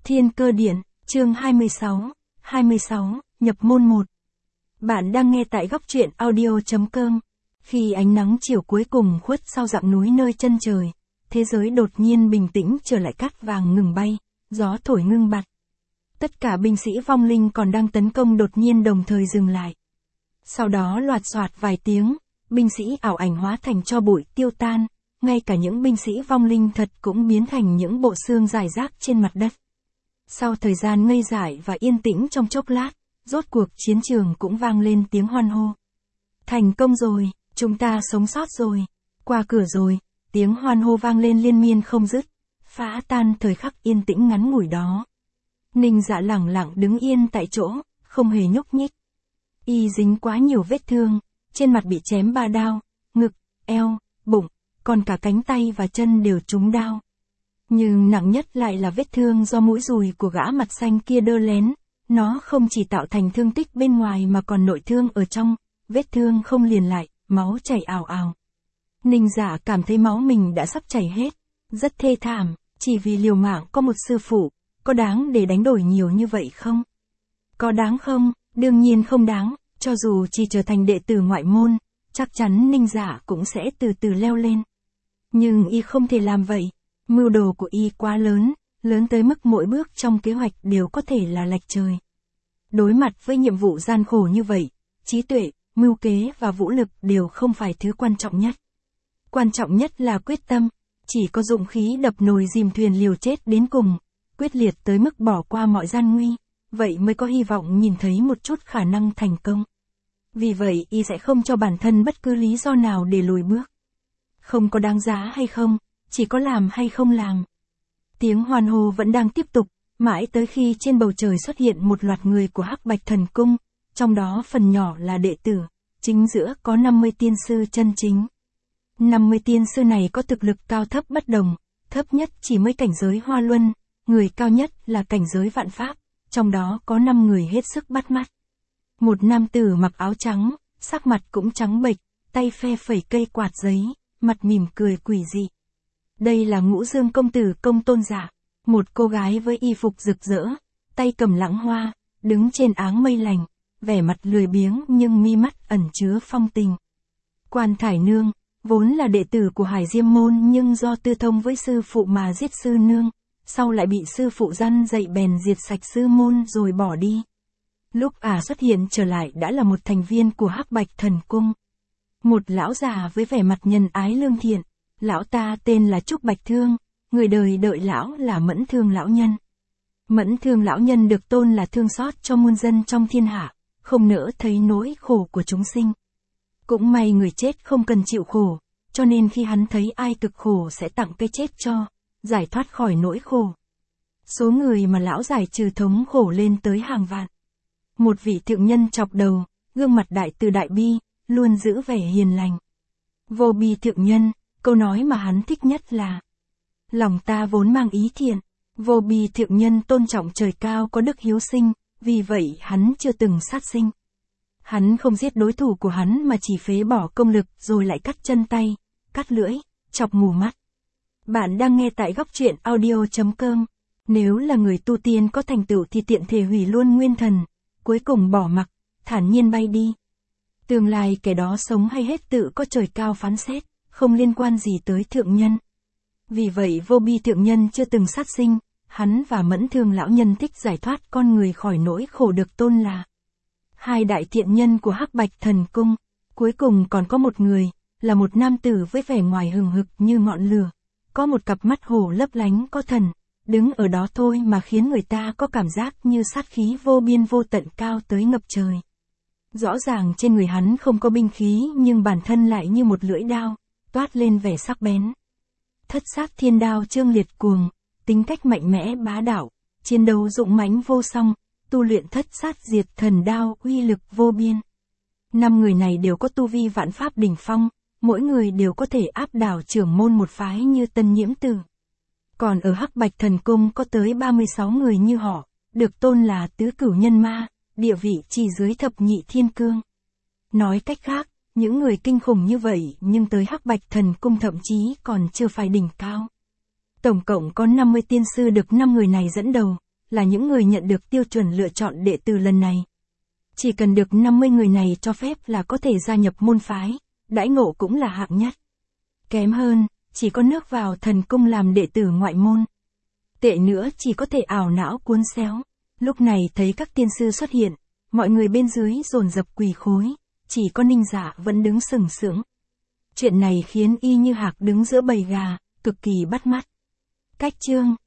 Thiên Cơ Điện, chương 26, nhập môn 1. Bạn đang nghe tại góc truyện audio.com. Khi ánh nắng chiều cuối cùng khuất sau dặng núi nơi chân trời, thế giới đột nhiên bình tĩnh trở lại, cát vàng ngừng bay, gió thổi ngưng bặt. Tất cả binh sĩ vong linh còn đang tấn công đột nhiên đồng thời dừng lại. Sau đó loạt soạt vài tiếng, binh sĩ ảo ảnh hóa thành tro bụi tiêu tan, ngay cả những binh sĩ vong linh thật cũng biến thành những bộ xương rải rác trên mặt đất. Sau thời gian ngây dại và yên tĩnh trong chốc lát, rốt cuộc chiến trường cũng vang lên tiếng hoan hô. Thành công rồi, chúng ta sống sót rồi, qua cửa rồi, tiếng hoan hô vang lên liên miên không dứt, phá tan thời khắc yên tĩnh ngắn ngủi đó. Ninh Dạ lẳng lặng đứng yên tại chỗ, không hề nhúc nhích. Y dính quá nhiều vết thương, trên mặt bị chém 3 đao, ngực, eo, bụng, còn cả cánh tay và chân đều trúng đao. Nhưng nặng nhất lại là vết thương do mũi dùi của gã mặt xanh kia đơ lén, nó không chỉ tạo thành thương tích bên ngoài mà còn nội thương ở trong, vết thương không liền lại, máu chảy ào ào. Ninh Dạ cảm thấy máu mình đã sắp chảy hết, rất thê thảm, chỉ vì liều mạng có một sư phụ, có đáng để đánh đổi nhiều như vậy không? Có đáng không? Đương nhiên không đáng, cho dù chỉ trở thành đệ tử ngoại môn, chắc chắn Ninh Dạ cũng sẽ từ từ leo lên. Nhưng y không thể làm vậy, mưu đồ của y quá lớn, lớn tới mức mỗi bước trong kế hoạch đều có thể là lệch trời. Đối mặt với nhiệm vụ gian khổ như vậy, trí tuệ, mưu kế và vũ lực đều không phải thứ quan trọng nhất. Quan trọng nhất là quyết tâm, chỉ có dũng khí đập nồi dìm thuyền liều chết đến cùng, quyết liệt tới mức bỏ qua mọi gian nguy, vậy mới có hy vọng nhìn thấy một chút khả năng thành công. Vì vậy y sẽ không cho bản thân bất cứ lý do nào để lùi bước. Không có đáng giá hay không, chỉ có làm hay không làm. Tiếng hoan hô vẫn đang tiếp tục, mãi tới khi trên bầu trời xuất hiện một loạt người của Hắc Bạch Thần Cung, trong đó phần nhỏ là đệ tử, chính giữa có 50 tiên sư chân chính. 50 tiên sư này có thực lực cao thấp bất đồng, thấp nhất chỉ mới cảnh giới Hoa Luân, người cao nhất là cảnh giới Vạn Pháp, trong đó có 5 người hết sức bắt mắt. Một nam tử mặc áo trắng, sắc mặt cũng trắng bệch, tay phe phẩy cây quạt giấy, mặt mỉm cười quỷ dị. Đây là Ngũ Dương công tử Công Tôn Dạ, một cô gái với y phục rực rỡ, tay cầm lãng hoa, đứng trên áng mây lành, vẻ mặt lười biếng nhưng mi mắt ẩn chứa phong tình. Quan Thải Nương, vốn là đệ tử của Hải Diêm môn nhưng do tư thông với sư phụ mà giết sư nương, sau lại bị sư phụ răn dạy bèn diệt sạch sư môn rồi bỏ đi. Lúc xuất hiện trở lại đã là một thành viên của Hắc Bạch Thần Cung. Một lão già với vẻ mặt nhân ái lương thiện, lão ta tên là Trúc Bạch Thương, người đời đợi lão là Mẫn Thương lão nhân. Mẫn Thương lão nhân được tôn là thương xót cho muôn dân trong thiên hạ, không nỡ thấy nỗi khổ của chúng sinh. Cũng may người chết không cần chịu khổ, cho nên khi hắn thấy ai cực khổ sẽ tặng cái chết cho, giải thoát khỏi nỗi khổ. Số người mà lão giải trừ thống khổ lên tới hàng vạn. Một vị thượng nhân chọc đầu, gương mặt đại từ đại bi, luôn giữ vẻ hiền lành. Vô bi thượng nhân, câu nói mà hắn thích nhất là: lòng ta vốn mang ý thiện. Vô bi thượng nhân tôn trọng trời cao có đức hiếu sinh, vì vậy hắn chưa từng sát sinh. Hắn không giết đối thủ của hắn mà chỉ phế bỏ công lực rồi lại cắt chân tay, cắt lưỡi, chọc mù mắt. Bạn đang nghe tại góc truyện audio.com. Nếu là người tu tiên có thành tựu thì tiện thể hủy luôn nguyên thần, cuối cùng bỏ mặc, thản nhiên bay đi. Tương lai kẻ đó sống hay hết tự có trời cao phán xét, không liên quan gì tới thượng nhân. Vì vậy vô bi thượng nhân chưa từng sát sinh, hắn và Mẫn Thương lão nhân thích giải thoát con người khỏi nỗi khổ được tôn là hai đại thiện nhân của Hắc Bạch Thần Cung. Cuối cùng còn có một người, là một nam tử với vẻ ngoài hừng hực như ngọn lửa, có một cặp mắt hổ lấp lánh có thần, đứng ở đó thôi mà khiến người ta có cảm giác như sát khí vô biên vô tận cao tới ngập trời. Rõ ràng trên người hắn không có binh khí nhưng bản thân lại như một lưỡi đao, toát lên vẻ sắc bén. Thất sát thiên đao trương liệt cuồng, tính cách mạnh mẽ bá đạo, chiến đấu dũng mãnh vô song, tu luyện thất sát diệt thần đao uy lực vô biên. 5 người này đều có tu vi vạn pháp đỉnh phong, mỗi người đều có thể áp đảo trưởng môn một phái như Tân Nhiễm Tử. Còn ở Hắc Bạch Thần Cung có tới 36 người như họ, được tôn là tứ cửu nhân ma, địa vị chỉ dưới thập nhị thiên cương. Nói cách khác, những người kinh khủng như vậy nhưng tới Hắc Bạch Thần Cung thậm chí còn chưa phải đỉnh cao. Tổng cộng có 50 tiên sư được 5 người này dẫn đầu, là những người nhận được tiêu chuẩn lựa chọn đệ tử lần này. Chỉ cần được 50 người này cho phép là có thể gia nhập môn phái, đãi ngộ cũng là hạng nhất. Kém hơn, chỉ có nước vào thần cung làm đệ tử ngoại môn. Tệ nữa chỉ có thể ảo não cuốn xéo. Lúc này thấy các tiên sư xuất hiện, mọi người bên dưới dồn dập quỳ khối, chỉ có Ninh Dạ vẫn đứng sừng sững. Chuyện này khiến y như hạc đứng giữa bầy gà, cực kỳ bắt mắt. Cách chương